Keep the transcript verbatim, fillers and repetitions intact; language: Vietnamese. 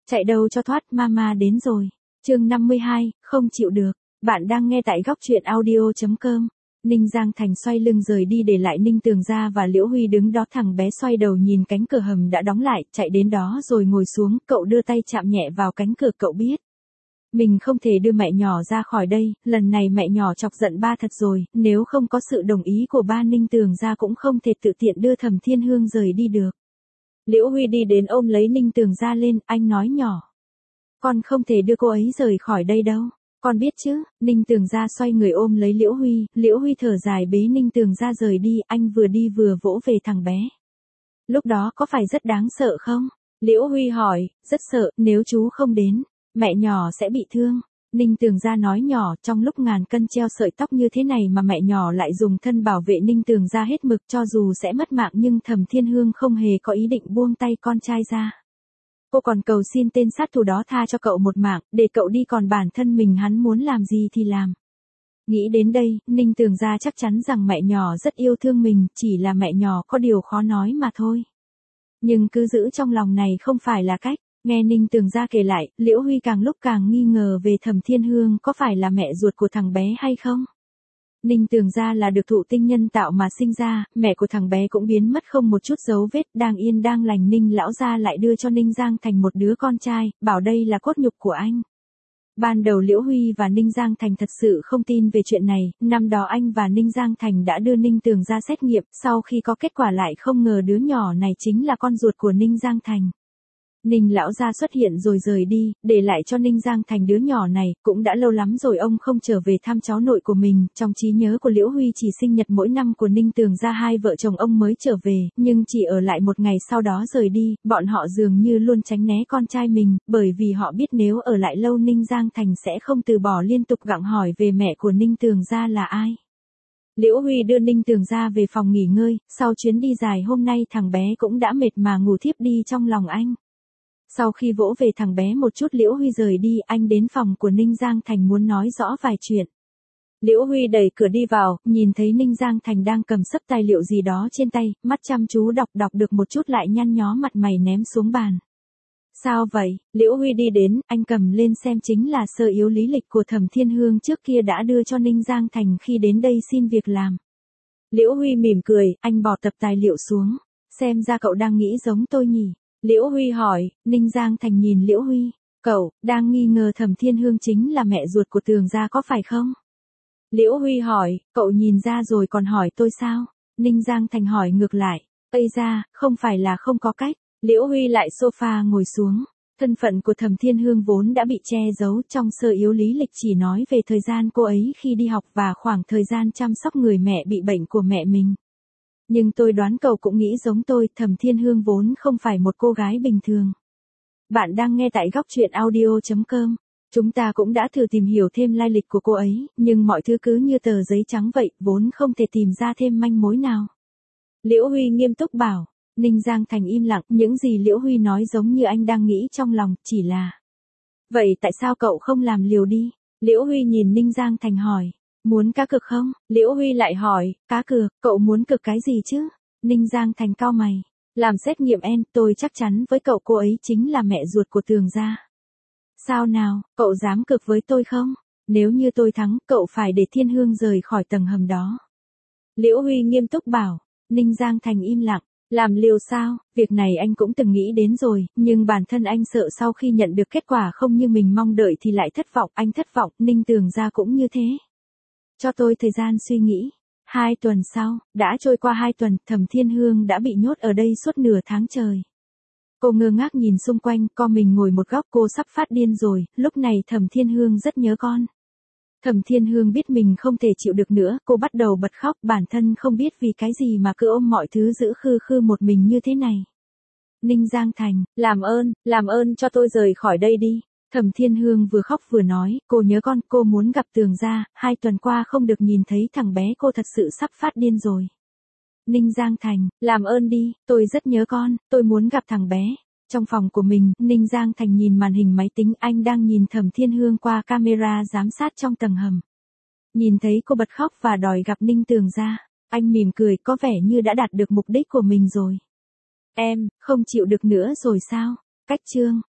Chạy đâu cho thoát, mama đến rồi. Chương năm mươi hai, không chịu được. Bạn đang nghe tại góc truyện audio chấm com. Ninh Giang Thành xoay lưng rời đi để lại Ninh Tường Gia và Liễu Huy đứng đó. Thằng bé xoay đầu nhìn cánh cửa hầm đã đóng lại, chạy đến đó rồi ngồi xuống, cậu đưa tay chạm nhẹ vào cánh cửa. Cậu biết mình không thể đưa mẹ nhỏ ra khỏi đây, lần này mẹ nhỏ chọc giận ba thật rồi, nếu không có sự đồng ý của ba Ninh Tường Gia cũng không thể tự tiện đưa Thẩm Thiên Hương rời đi được. Liễu Huy đi đến ôm lấy Ninh Tường Gia lên, anh nói nhỏ. Con không thể đưa cô ấy rời khỏi đây đâu. Con biết chứ. Ninh Tường Gia xoay người ôm lấy Liễu Huy, Liễu Huy thở dài bế Ninh Tường Gia rời đi, anh vừa đi vừa vỗ về thằng bé. Lúc đó có phải rất đáng sợ không? Liễu Huy hỏi, rất sợ, nếu chú không đến, mẹ nhỏ sẽ bị thương. Ninh Tường Gia nói nhỏ, trong lúc ngàn cân treo sợi tóc như thế này mà mẹ nhỏ lại dùng thân bảo vệ Ninh Tường Gia hết mực, cho dù sẽ mất mạng nhưng Thẩm Thiên Hương không hề có ý định buông tay con trai ra. Cô còn cầu xin tên sát thủ đó tha cho cậu một mạng, để cậu đi, còn bản thân mình hắn muốn làm gì thì làm. Nghĩ đến đây, Ninh Tường Gia chắc chắn rằng mẹ nhỏ rất yêu thương mình, chỉ là mẹ nhỏ có điều khó nói mà thôi. Nhưng cứ giữ trong lòng này không phải là cách. Nghe Ninh Tường Gia kể lại, Liễu Huy càng lúc càng nghi ngờ về Thẩm Thiên Hương có phải là mẹ ruột của thằng bé hay không. Ninh Tường Gia là được thụ tinh nhân tạo mà sinh ra, mẹ của thằng bé cũng biến mất không một chút dấu vết, đang yên đang lành Ninh lão gia lại đưa cho Ninh Giang Thành một đứa con trai, bảo đây là cốt nhục của anh. Ban đầu Liễu Huy và Ninh Giang Thành thật sự không tin về chuyện này, năm đó anh và Ninh Giang Thành đã đưa Ninh Tường Gia xét nghiệm, sau khi có kết quả lại không ngờ đứa nhỏ này chính là con ruột của Ninh Giang Thành. Ninh lão gia xuất hiện rồi rời đi, để lại cho Ninh Giang Thành đứa nhỏ này, cũng đã lâu lắm rồi ông không trở về thăm cháu nội của mình, trong trí nhớ của Liễu Huy chỉ sinh nhật mỗi năm của Ninh Tường Gia hai vợ chồng ông mới trở về, nhưng chỉ ở lại một ngày sau đó rời đi, bọn họ dường như luôn tránh né con trai mình, bởi vì họ biết nếu ở lại lâu Ninh Giang Thành sẽ không từ bỏ, liên tục gặng hỏi về mẹ của Ninh Tường Gia là ai. Liễu Huy đưa Ninh Tường Gia về phòng nghỉ ngơi, sau chuyến đi dài hôm nay thằng bé cũng đã mệt mà ngủ thiếp đi trong lòng anh. Sau khi vỗ về thằng bé một chút Liễu Huy rời đi, anh đến phòng của Ninh Giang Thành muốn nói rõ vài chuyện. Liễu Huy đẩy cửa đi vào, nhìn thấy Ninh Giang Thành đang cầm sấp tài liệu gì đó trên tay, mắt chăm chú đọc đọc được một chút lại nhăn nhó mặt mày ném xuống bàn. Sao vậy? Liễu Huy đi đến, anh cầm lên xem, chính là sơ yếu lý lịch của Thẩm Thiên Hương trước kia đã đưa cho Ninh Giang Thành khi đến đây xin việc làm. Liễu Huy mỉm cười, anh bỏ tập tài liệu xuống. Xem ra cậu đang nghĩ giống tôi nhỉ? Liễu Huy hỏi. Ninh Giang Thành nhìn Liễu Huy, cậu đang nghi ngờ Thẩm Thiên Hương chính là mẹ ruột của Tường Gia có phải không? Liễu Huy hỏi, cậu nhìn ra rồi còn hỏi tôi sao? Ninh Giang Thành hỏi ngược lại, Ây ra, không phải là không có cách. Liễu Huy lại sofa ngồi xuống. Thân phận của Thẩm Thiên Hương vốn đã bị che giấu, trong sơ yếu lý lịch chỉ nói về thời gian cô ấy khi đi học và khoảng thời gian chăm sóc người mẹ bị bệnh của mẹ mình. Nhưng tôi đoán cậu cũng nghĩ giống tôi, Thẩm Thiên Hương vốn không phải một cô gái bình thường. Bạn đang nghe tại góc truyện audio chấm com. Chúng ta cũng đã thử tìm hiểu thêm lai lịch của cô ấy, nhưng mọi thứ cứ như tờ giấy trắng vậy, vốn không thể tìm ra thêm manh mối nào. Liễu Huy nghiêm túc bảo. Ninh Giang Thành im lặng, những gì Liễu Huy nói giống như anh đang nghĩ trong lòng, chỉ là. Vậy tại sao cậu không làm liều đi? Liễu Huy nhìn Ninh Giang Thành hỏi. Muốn cá cược không? Liễu Huy lại hỏi, cá cược, cậu muốn cược cái gì chứ? Ninh Giang Thành cau mày. Làm xét nghiệm en, tôi chắc chắn với cậu cô ấy chính là mẹ ruột của Tường Gia. Sao nào, cậu dám cược với tôi không? Nếu như tôi thắng, cậu phải để Thiên Hương rời khỏi tầng hầm đó. Liễu Huy nghiêm túc bảo. Ninh Giang Thành im lặng. Làm liều sao? Việc này anh cũng từng nghĩ đến rồi, nhưng bản thân anh sợ sau khi nhận được kết quả không như mình mong đợi thì lại thất vọng. Anh thất vọng, Ninh Tường Gia cũng như thế. Cho tôi thời gian suy nghĩ. Hai tuần sau, đã trôi qua hai tuần, Thẩm Thiên Hương đã bị nhốt ở đây suốt nửa tháng trời. Cô ngơ ngác nhìn xung quanh, co mình ngồi một góc, cô sắp phát điên rồi, lúc này Thẩm Thiên Hương rất nhớ con. Thẩm Thiên Hương biết mình không thể chịu được nữa, cô bắt đầu bật khóc, bản thân không biết vì cái gì mà cứ ôm mọi thứ giữ khư khư một mình như thế này. Ninh Giang Thành, làm ơn, làm ơn cho tôi rời khỏi đây đi. Thẩm Thiên Hương vừa khóc vừa nói, cô nhớ con, cô muốn gặp Tường Gia, hai tuần qua không được nhìn thấy thằng bé, cô thật sự sắp phát điên rồi. Ninh Giang Thành, làm ơn đi, tôi rất nhớ con, tôi muốn gặp thằng bé. Trong phòng của mình, Ninh Giang Thành nhìn màn hình máy tính, anh đang nhìn Thẩm Thiên Hương qua camera giám sát trong tầng hầm. Nhìn thấy cô bật khóc và đòi gặp Ninh Tường Gia, anh mỉm cười, có vẻ như đã đạt được mục đích của mình rồi. Em, không chịu được nữa rồi sao? Cách chương.